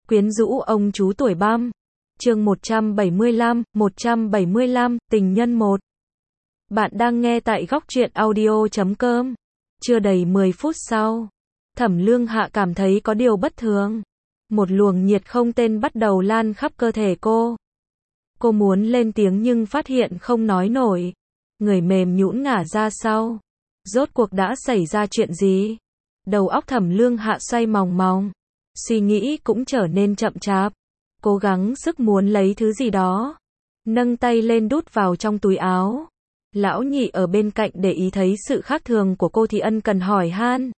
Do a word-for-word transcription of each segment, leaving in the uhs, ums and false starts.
Quyến rũ ông chú tuổi băm. Chương một trăm bảy mươi lăm, một trăm bảy mươi lăm, tình nhân một. Bạn đang nghe tại góc truyện audio chấm com. Chưa đầy mười phút sau, Thẩm Lương Hạ cảm thấy có điều bất thường. Một luồng nhiệt không tên bắt đầu lan khắp cơ thể cô. Cô muốn lên tiếng nhưng phát hiện không nói nổi. Người mềm nhũn ngả ra sau. Rốt cuộc đã xảy ra chuyện gì? Đầu óc Thẩm Lương Hạ xoay mòng mòng. Suy nghĩ cũng trở nên chậm chạp. Cố gắng sức muốn lấy thứ gì đó. Nâng tay lên đút vào trong túi áo. Lão Nhị ở bên cạnh để ý thấy sự khác thường của cô thì ân cần hỏi han.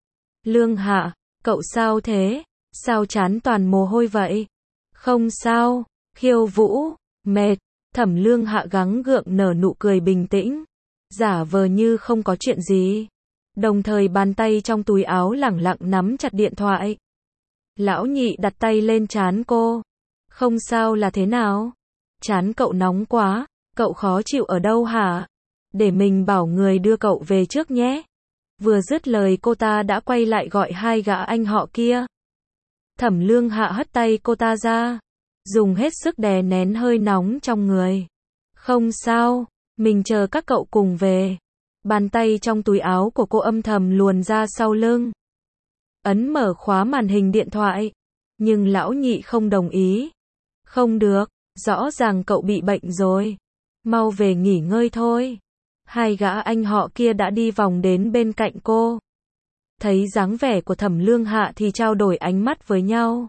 Lương Hạ, cậu sao thế? Sao trán toàn mồ hôi vậy? Không sao, khiêu vũ, mệt. Thẩm Lương Hạ gắng gượng nở nụ cười bình tĩnh. Giả vờ như không có chuyện gì. Đồng thời bàn tay trong túi áo lẳng lặng nắm chặt điện thoại. Lão Nhị đặt tay lên trán cô. Không sao là thế nào? Trán cậu nóng quá, cậu khó chịu ở đâu hả? Để mình bảo người đưa cậu về trước nhé. Vừa dứt lời cô ta đã quay lại gọi hai gã anh họ kia. Thẩm Lương Hạ hất tay cô ta ra, dùng hết sức đè nén hơi nóng trong người. Không sao, mình chờ các cậu cùng về. Bàn tay trong túi áo của cô âm thầm luồn ra sau lưng. Ấn mở khóa màn hình điện thoại. Nhưng Lão Nhị không đồng ý. Không được, rõ ràng cậu bị bệnh rồi. Mau về nghỉ ngơi thôi. Hai gã anh họ kia đã đi vòng đến bên cạnh cô. Thấy dáng vẻ của Thẩm Lương Hạ thì trao đổi ánh mắt với nhau.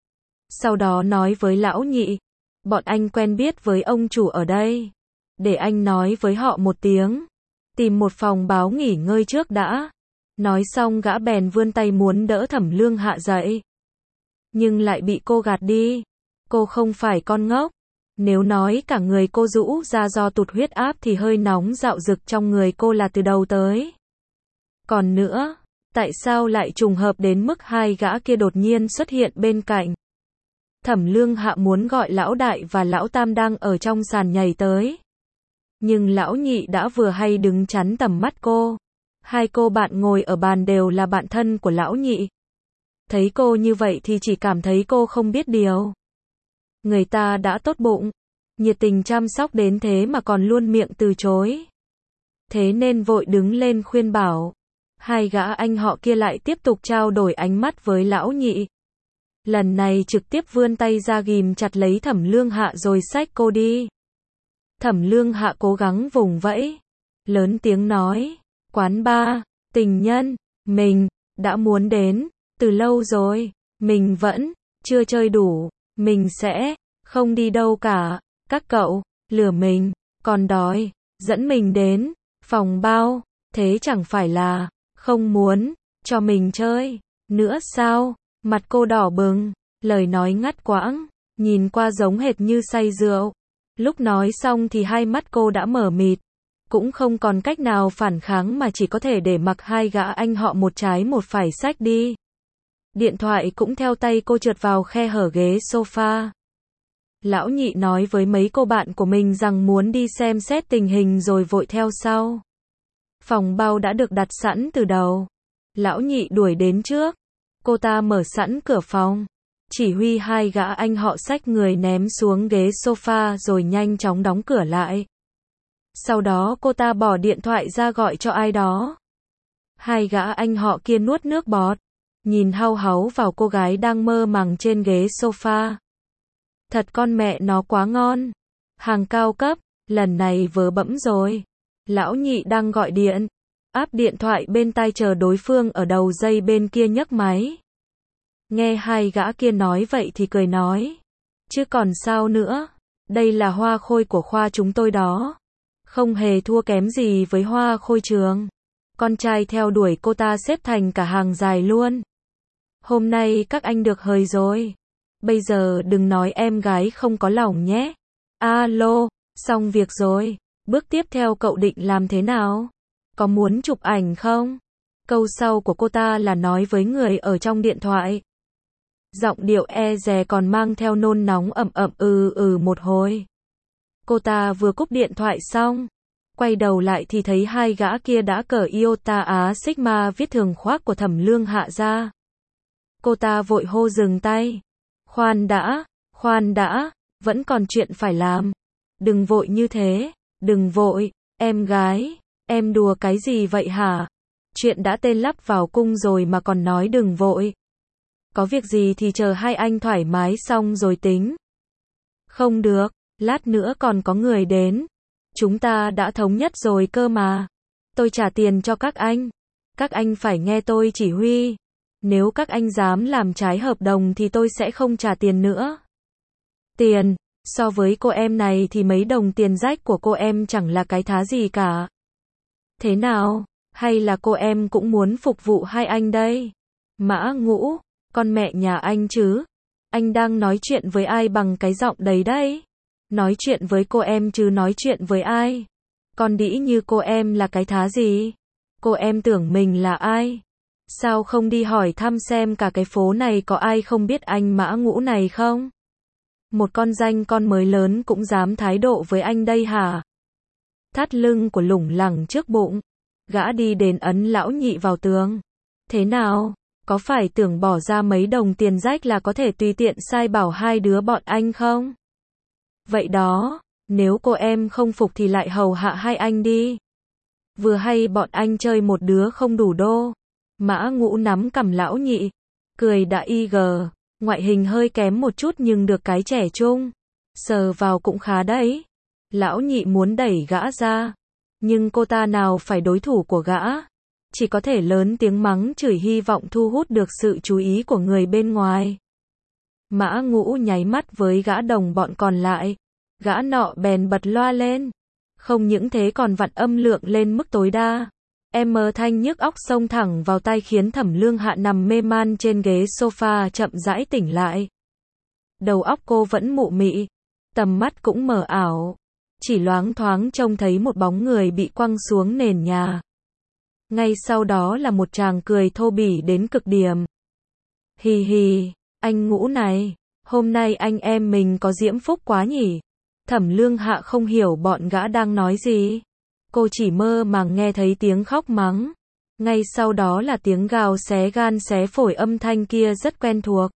Sau đó nói với Lão Nhị. Bọn anh quen biết với ông chủ ở đây. Để anh nói với họ một tiếng. Tìm một phòng báo nghỉ ngơi trước đã. Nói xong gã bèn vươn tay muốn đỡ Thẩm Lương Hạ dậy. Nhưng lại bị cô gạt đi. Cô không phải con ngốc. Nếu nói cả người cô rũ ra do tụt huyết áp thì hơi nóng dạo dực trong người cô là từ đầu tới. Còn nữa, tại sao lại trùng hợp đến mức hai gã kia đột nhiên xuất hiện bên cạnh? Thẩm Lương Hạ muốn gọi Lão Đại và Lão Tam đang ở trong sàn nhảy tới. Nhưng Lão Nhị đã vừa hay đứng chắn tầm mắt cô. Hai cô bạn ngồi ở bàn đều là bạn thân của Lão Nhị. Thấy cô như vậy thì chỉ cảm thấy cô không biết điều. Người ta đã tốt bụng, nhiệt tình chăm sóc đến thế mà còn luôn miệng từ chối. Thế nên vội đứng lên khuyên bảo. Hai gã anh họ kia lại tiếp tục trao đổi ánh mắt với Lão Nhị. Lần này trực tiếp vươn tay ra ghìm chặt lấy Thẩm Lương Hạ rồi xách cô đi. Thẩm Lương Hạ cố gắng vùng vẫy, lớn tiếng nói. Quán bar, tình nhân, mình đã muốn đến từ lâu rồi, mình vẫn chưa chơi đủ, mình sẽ không đi đâu cả. Các cậu lừa mình, còn đòi dẫn mình đến phòng bao, thế chẳng phải là không muốn cho mình chơi nữa sao? Mặt cô đỏ bừng, lời nói ngắt quãng, nhìn qua giống hệt như say rượu. Lúc nói xong thì hai mắt cô đã mở mịt. Cũng không còn cách nào phản kháng mà chỉ có thể để mặc hai gã anh họ một trái một phải xách đi. Điện thoại cũng theo tay cô trượt vào khe hở ghế sofa. Lão Nhị nói với mấy cô bạn của mình rằng muốn đi xem xét tình hình rồi vội theo sau. Phòng bao đã được đặt sẵn từ đầu. Lão Nhị đuổi đến trước. Cô ta mở sẵn cửa phòng. Chỉ huy hai gã anh họ xách người ném xuống ghế sofa rồi nhanh chóng đóng cửa lại. Sau đó cô ta bỏ điện thoại ra gọi cho ai đó. Hai gã anh họ kia nuốt nước bọt. Nhìn hau háu vào cô gái đang mơ màng trên ghế sofa. Thật con mẹ nó quá ngon. Hàng cao cấp, lần này vớ bẫm rồi. Lão Nhị đang gọi điện. Áp điện thoại bên tai chờ đối phương ở đầu dây bên kia nhấc máy. Nghe hai gã kia nói vậy thì cười nói. Chứ còn sao nữa. Đây là Hoa Khôi của khoa chúng tôi đó. Không hề thua kém gì với Hoa Khôi trường. Con trai theo đuổi cô ta xếp thành cả hàng dài luôn. Hôm nay các anh được hời rồi. Bây giờ đừng nói em gái không có lòng nhé. Alo, xong việc rồi. Bước tiếp theo cậu định làm thế nào? Có muốn chụp ảnh không? Câu sau của cô ta là nói với người ở trong điện thoại. Giọng điệu e dè còn mang theo nôn nóng ẩm ẩm ừ ừ một hồi. Cô ta vừa cúp điện thoại xong. Quay đầu lại thì thấy hai gã kia đã cởi Iota Á Sigma viết thường khoác của Thẩm Lương Hạ ra. Cô ta vội hô dừng tay. Khoan đã, khoan đã, vẫn còn chuyện phải làm. Đừng vội như thế, đừng vội, em gái, em đùa cái gì vậy hả? Chuyện đã tên lắp vào cung rồi mà còn nói đừng vội. Có việc gì thì chờ hai anh thoải mái xong rồi tính. Không được, lát nữa còn có người đến. Chúng ta đã thống nhất rồi cơ mà. Tôi trả tiền cho các anh. Các anh phải nghe tôi chỉ huy. Nếu các anh dám làm trái hợp đồng thì tôi sẽ không trả tiền nữa. Tiền, so với cô em này thì mấy đồng tiền rách của cô em chẳng là cái thá gì cả. Thế nào, hay là cô em cũng muốn phục vụ hai anh đây? Mã Ngũ, con mẹ nhà anh chứ? Anh đang nói chuyện với ai bằng cái giọng đấy đấy? Nói chuyện với cô em chứ nói chuyện với ai? Con đĩ như cô em là cái thá gì? Cô em tưởng mình là ai? Sao không đi hỏi thăm xem cả cái phố này có ai không biết anh Mã Ngũ này không? Một con danh con mới lớn cũng dám thái độ với anh đây hả? Thắt lưng của lủng lẳng trước bụng. Gã đi đến ấn lão nhị vào tường. Thế nào? Có phải tưởng bỏ ra mấy đồng tiền rách là có thể tùy tiện sai bảo hai đứa bọn anh không? Vậy đó, nếu cô em không phục thì lại hầu hạ hai anh đi. Vừa hay bọn anh chơi một đứa không đủ đô. Mã Ngũ nắm cằm lão nhị. Cười đã y gờ. Ngoại hình hơi kém một chút nhưng được cái trẻ trung. Sờ vào cũng khá đấy. Lão nhị muốn đẩy gã ra. Nhưng cô ta nào phải đối thủ của gã. Chỉ có thể lớn tiếng mắng chửi hy vọng thu hút được sự chú ý của người bên ngoài. Mã Ngũ nháy mắt với gã đồng bọn còn lại. Gã nọ bèn bật loa lên. Không những thế còn vặn âm lượng lên mức tối đa. Em mờ thanh nhức óc xông thẳng vào tai khiến Thẩm Lương Hạ nằm mê man trên ghế sofa chậm rãi tỉnh lại. Đầu óc cô vẫn mụ mị. Tầm mắt cũng mờ ảo. Chỉ loáng thoáng trông thấy một bóng người bị quăng xuống nền nhà. Ngay sau đó là một tràng cười thô bỉ đến cực điểm. Hì hì, anh Ngũ này, hôm nay anh em mình có diễm phúc quá nhỉ? Thẩm Lương Hạ không hiểu bọn gã đang nói gì. Cô chỉ mơ màng nghe thấy tiếng khóc mắng. Ngay sau đó là tiếng gào xé gan xé phổi âm thanh kia rất quen thuộc.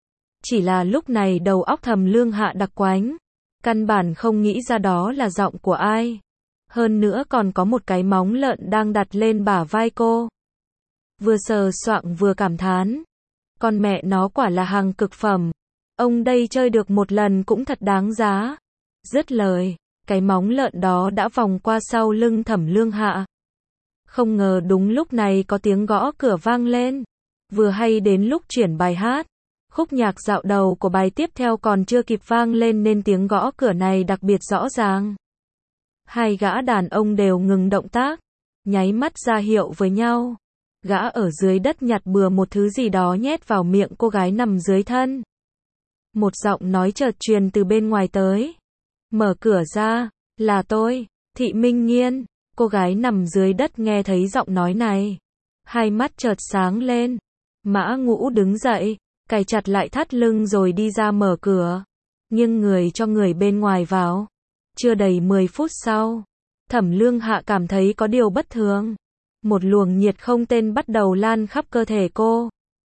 Chỉ là lúc này đầu óc Thẩm Lương Hạ đặc quánh. Căn bản không nghĩ ra đó là giọng của ai. Hơn nữa còn có một cái móng lợn đang đặt lên bả vai cô. Vừa sờ soạng vừa cảm thán. Con mẹ nó quả là hàng cực phẩm. Ông đây chơi được một lần cũng thật đáng giá. Dứt lời, cái móng lợn đó đã vòng qua sau lưng Thẩm Lương Hạ. Không ngờ đúng lúc này có tiếng gõ cửa vang lên. Vừa hay đến lúc chuyển bài hát. Khúc nhạc dạo đầu của bài tiếp theo còn chưa kịp vang lên nên tiếng gõ cửa này đặc biệt rõ ràng. Hai gã đàn ông đều ngừng động tác, nháy mắt ra hiệu với nhau. Gã ở dưới đất nhặt bừa một thứ gì đó nhét vào miệng cô gái nằm dưới thân. Một giọng nói chợt truyền từ bên ngoài tới. Mở cửa ra, là tôi, Thị Minh Nghiên. Cô gái nằm dưới đất nghe thấy giọng nói này. Hai mắt chợt sáng lên. Mã Ngũ đứng dậy, cài chặt lại thắt lưng rồi đi ra mở cửa. Nhưng người cho người bên ngoài vào. Chưa đầy mười phút sau, Thẩm Lương Hạ cảm thấy có điều bất thường. Một luồng nhiệt không tên bắt đầu lan khắp cơ thể cô.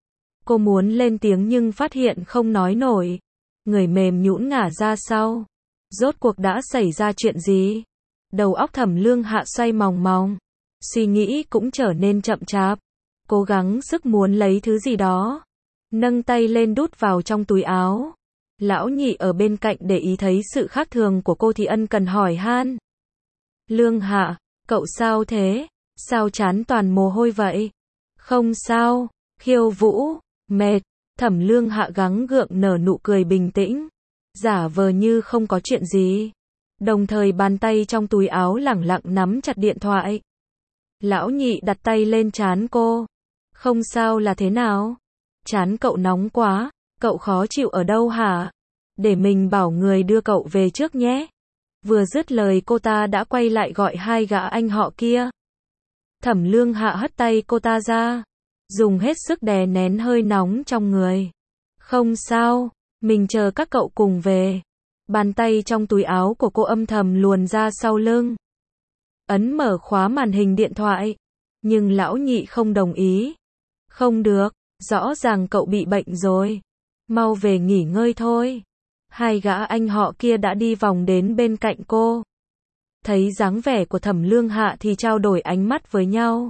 Cô muốn lên tiếng nhưng phát hiện không nói nổi. Người mềm nhũn ngả ra sau. Rốt cuộc đã xảy ra chuyện gì? Đầu óc Thẩm Lương Hạ xoay mòng mòng. Suy nghĩ cũng trở nên chậm chạp. Cố gắng sức muốn lấy thứ gì đó. Nâng tay lên đút vào trong túi áo. Lão nhị ở bên cạnh để ý thấy sự khác thường của cô thì ân cần hỏi han. Lương Hạ, cậu sao thế? Sao chán toàn mồ hôi vậy? Không sao, Khiêu Vũ, mệt. Thẩm Lương Hạ gắng gượng nở nụ cười bình tĩnh. Giả vờ như không có chuyện gì. Đồng thời bàn tay trong túi áo lẳng lặng nắm chặt điện thoại. Lão nhị đặt tay lên trán cô. Không sao là thế nào? Trán cậu nóng quá. Cậu khó chịu ở đâu hả? Để mình bảo người đưa cậu về trước nhé. Vừa dứt lời cô ta đã quay lại gọi hai gã anh họ kia. Thẩm Lương Hạ hất tay cô ta ra. Dùng hết sức đè nén hơi nóng trong người. Không sao, mình chờ các cậu cùng về. Bàn tay trong túi áo của cô âm thầm luồn ra sau lưng. Ấn mở khóa màn hình điện thoại. Nhưng lão nhị không đồng ý. Không được, rõ ràng cậu bị bệnh rồi. Mau về nghỉ ngơi thôi. Hai gã anh họ kia đã đi vòng đến bên cạnh cô. Thấy dáng vẻ của Thẩm Lương Hạ thì trao đổi ánh mắt với nhau.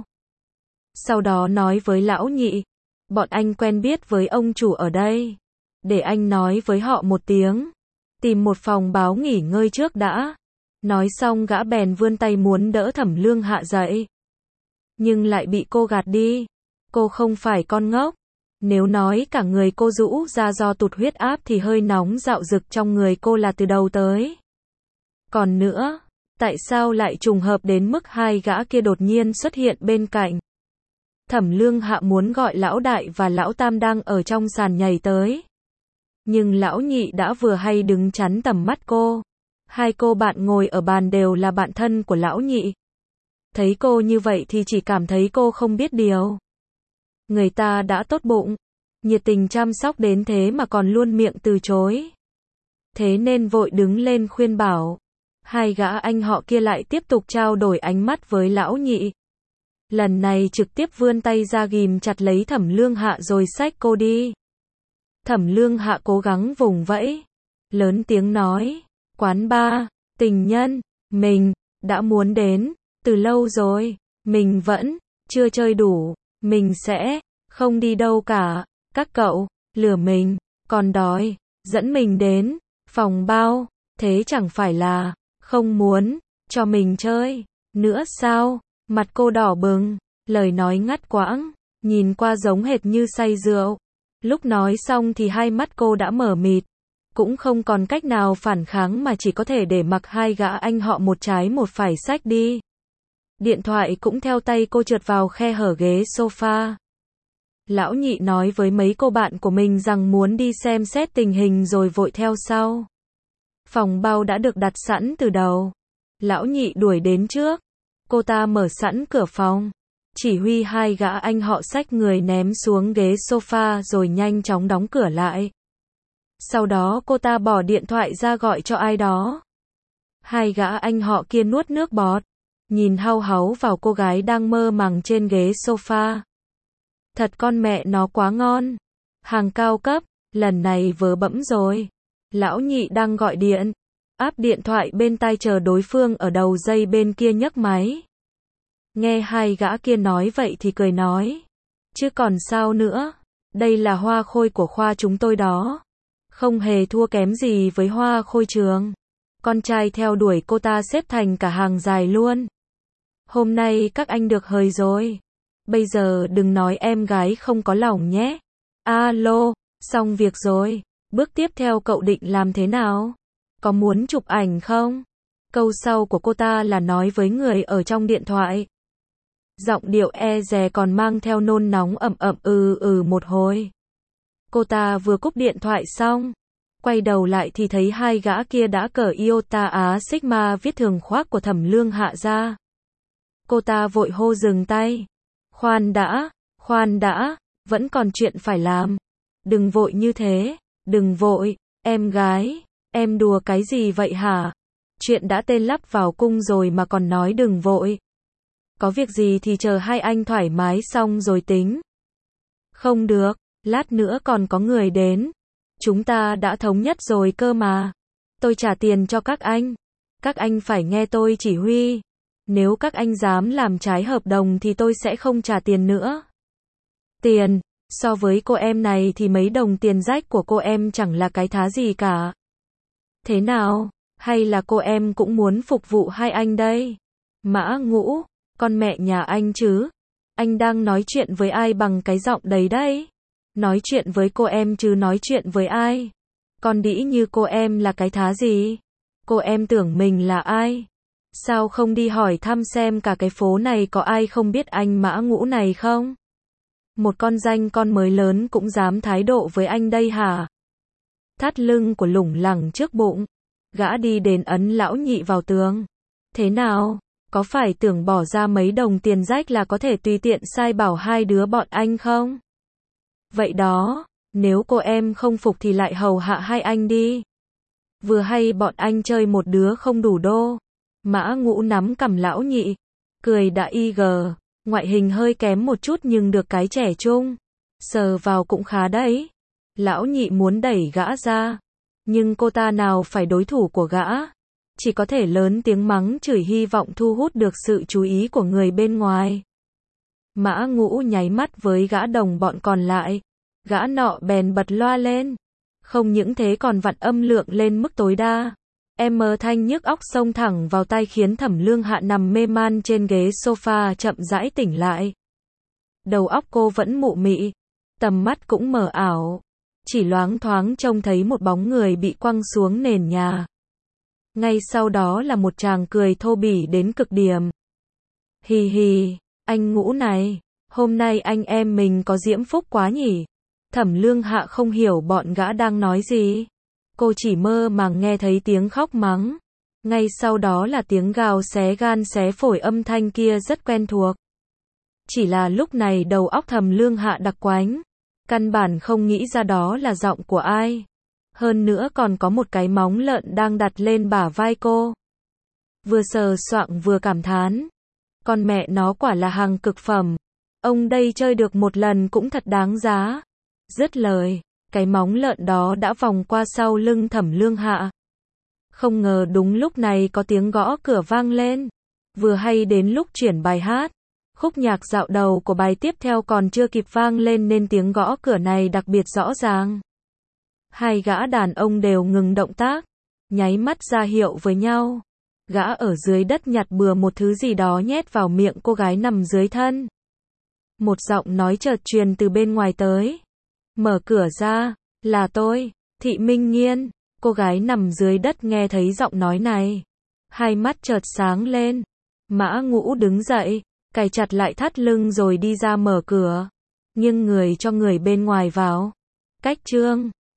Sau đó nói với lão nhị, bọn anh quen biết với ông chủ ở đây. Để anh nói với họ một tiếng. Tìm một phòng báo nghỉ ngơi trước đã. Nói xong gã bèn vươn tay muốn đỡ Thẩm Lương Hạ dậy. Nhưng lại bị cô gạt đi. Cô không phải con ngốc. Nếu nói cả người cô rũ ra do tụt huyết áp thì hơi nóng dạo dực trong người cô là từ đầu tới. Còn nữa, tại sao lại trùng hợp đến mức hai gã kia đột nhiên xuất hiện bên cạnh? Thẩm Lương Hạ muốn gọi lão đại và lão tam đang ở trong sàn nhảy tới. Nhưng lão nhị đã vừa hay đứng chắn tầm mắt cô. Hai cô bạn ngồi ở bàn đều là bạn thân của lão nhị. Thấy cô như vậy thì chỉ cảm thấy cô không biết điều. Người ta đã tốt bụng, nhiệt tình chăm sóc đến thế mà còn luôn miệng từ chối. Thế nên vội đứng lên khuyên bảo. Hai gã anh họ kia lại tiếp tục trao đổi ánh mắt với lão nhị. Lần này trực tiếp vươn tay ra ghìm chặt lấy Thẩm Lương Hạ rồi xách cô đi. Thẩm Lương Hạ cố gắng vùng vẫy, lớn tiếng nói, quán bar, tình nhân, mình đã muốn đến từ lâu rồi, mình vẫn chưa chơi đủ, mình sẽ không đi đâu cả, các cậu lừa mình, còn đòi dẫn mình đến phòng bao, thế chẳng phải là không muốn cho mình chơi nữa sao? Mặt cô đỏ bừng, lời nói ngắt quãng, nhìn qua giống hệt như say rượu. Lúc nói xong thì hai mắt cô đã mở mịt, cũng không còn cách nào phản kháng mà chỉ có thể để mặc hai gã anh họ một trái một phải xách đi. Điện thoại cũng theo tay cô trượt vào khe hở ghế sofa. Lão nhị nói với mấy cô bạn của mình rằng muốn đi xem xét tình hình rồi vội theo sau. Phòng bao đã được đặt sẵn từ đầu. Lão nhị đuổi đến trước. Cô ta mở sẵn cửa phòng. Chỉ huy hai gã anh họ xách người ném xuống ghế sofa rồi nhanh chóng đóng cửa lại. Sau đó cô ta bỏ điện thoại ra gọi cho ai đó. Hai gã anh họ kia nuốt nước bọt, nhìn hau háu vào cô gái đang mơ màng trên ghế sofa. Thật con mẹ nó quá ngon. Hàng cao cấp, lần này vớ bẫm rồi. Lão nhị đang gọi điện, áp điện thoại bên tai chờ đối phương ở đầu dây bên kia nhấc máy. Nghe hai gã kia nói vậy thì cười nói, chứ còn sao nữa, đây là Hoa Khôi của khoa chúng tôi đó. Không hề thua kém gì với Hoa Khôi trường. Con trai theo đuổi cô ta xếp thành cả hàng dài luôn. Hôm nay các anh được hời rồi. Bây giờ đừng nói em gái không có lòng nhé. Alo, xong việc rồi. Bước tiếp theo cậu định làm thế nào? Có muốn chụp ảnh không? Câu sau của cô ta là nói với người ở trong điện thoại. Giọng điệu e dè còn mang theo nôn nóng ẩm ẩm ừ ừ một hồi. Cô ta vừa cúp điện thoại xong, quay đầu lại thì thấy hai gã kia đã cởi Iota Á Sigma viết thường khoác của Thẩm Lương Hạ ra. Cô ta vội hô dừng tay. Khoan đã, khoan đã, vẫn còn chuyện phải làm. Đừng vội như thế, đừng vội, em gái, em đùa cái gì vậy hả? Chuyện đã tên lắp vào cung rồi mà còn nói đừng vội. Có việc gì thì chờ hai anh thoải mái xong rồi tính. Không được, lát nữa còn có người đến. Chúng ta đã thống nhất rồi cơ mà. Tôi trả tiền cho các anh. Các anh phải nghe tôi chỉ huy. Nếu các anh dám làm trái hợp đồng thì tôi sẽ không trả tiền nữa. Tiền, so với cô em này thì mấy đồng tiền rách của cô em chẳng là cái thá gì cả. Thế nào, hay là cô em cũng muốn phục vụ hai anh đây? Mã Ngũ, con mẹ nhà anh chứ? Anh đang nói chuyện với ai bằng cái giọng đấy đấy? Nói chuyện với cô em chứ nói chuyện với ai? Con đĩ như cô em là cái thá gì? Cô em tưởng mình là ai? Sao không đi hỏi thăm xem cả cái phố này có ai không biết anh Mã Ngũ này không? Một con danh con mới lớn cũng dám thái độ với anh đây hả? Thắt lưng của lủng lẳng trước bụng. Gã đi đến ấn lão nhị vào tường. Thế nào? Có phải tưởng bỏ ra mấy đồng tiền rách là có thể tùy tiện sai bảo hai đứa bọn anh không? Vậy đó, nếu cô em không phục thì lại hầu hạ hai anh đi. Vừa hay bọn anh chơi một đứa không đủ đô. Mã Ngũ nắm cằm lão nhị, cười đã y gờ, ngoại hình hơi kém một chút nhưng được cái trẻ trung. Sờ vào cũng khá đấy. Lão nhị muốn đẩy gã ra, nhưng cô ta nào phải đối thủ của gã, chỉ có thể lớn tiếng mắng chửi hy vọng thu hút được sự chú ý của người bên ngoài. Mã Ngũ nháy mắt với gã đồng bọn còn lại, gã nọ bèn bật loa lên, không những thế còn vặn âm lượng lên mức tối đa. Em mờ thanh nhức óc xông thẳng vào tai khiến Thẩm Lương Hạ nằm mê man trên ghế sofa chậm rãi tỉnh lại. Đầu óc cô vẫn mụ mị, tầm mắt cũng mờ ảo, chỉ loáng thoáng trông thấy một bóng người bị quăng xuống nền nhà. Ngay sau đó là một tràng cười thô bỉ đến cực điểm. Hì hì, anh Ngũ này, hôm nay anh em mình có diễm phúc quá nhỉ? Thẩm Lương Hạ không hiểu bọn gã đang nói gì. Cô chỉ mơ màng nghe thấy tiếng khóc mắng. Ngay sau đó là tiếng gào xé gan xé phổi, âm thanh kia rất quen thuộc. Chỉ là lúc này đầu óc Thẩm Lương Hạ đặc quánh, căn bản không nghĩ ra đó là giọng của ai. Hơn nữa còn có một cái móng lợn đang đặt lên bả vai cô. Vừa sờ soạng vừa cảm thán. Con mẹ nó quả là hàng cực phẩm. Ông đây chơi được một lần cũng thật đáng giá. Dứt lời, cái móng lợn đó đã vòng qua sau lưng Thẩm Lương Hạ. Không ngờ đúng lúc này có tiếng gõ cửa vang lên. Vừa hay đến lúc chuyển bài hát. Khúc nhạc dạo đầu của bài tiếp theo còn chưa kịp vang lên nên tiếng gõ cửa này đặc biệt rõ ràng. Hai gã đàn ông đều ngừng động tác, nháy mắt ra hiệu với nhau. Gã ở dưới đất nhặt bừa một thứ gì đó nhét vào miệng cô gái nằm dưới thân. Một giọng nói chợt truyền từ bên ngoài tới. Mở cửa ra, là tôi, Thị Minh Nghiên. Cô gái nằm dưới đất nghe thấy giọng nói này, hai mắt chợt sáng lên. Mã Ngũ đứng dậy, cài chặt lại thắt lưng rồi đi ra mở cửa, nghiêng người cho người bên ngoài vào. Cách chương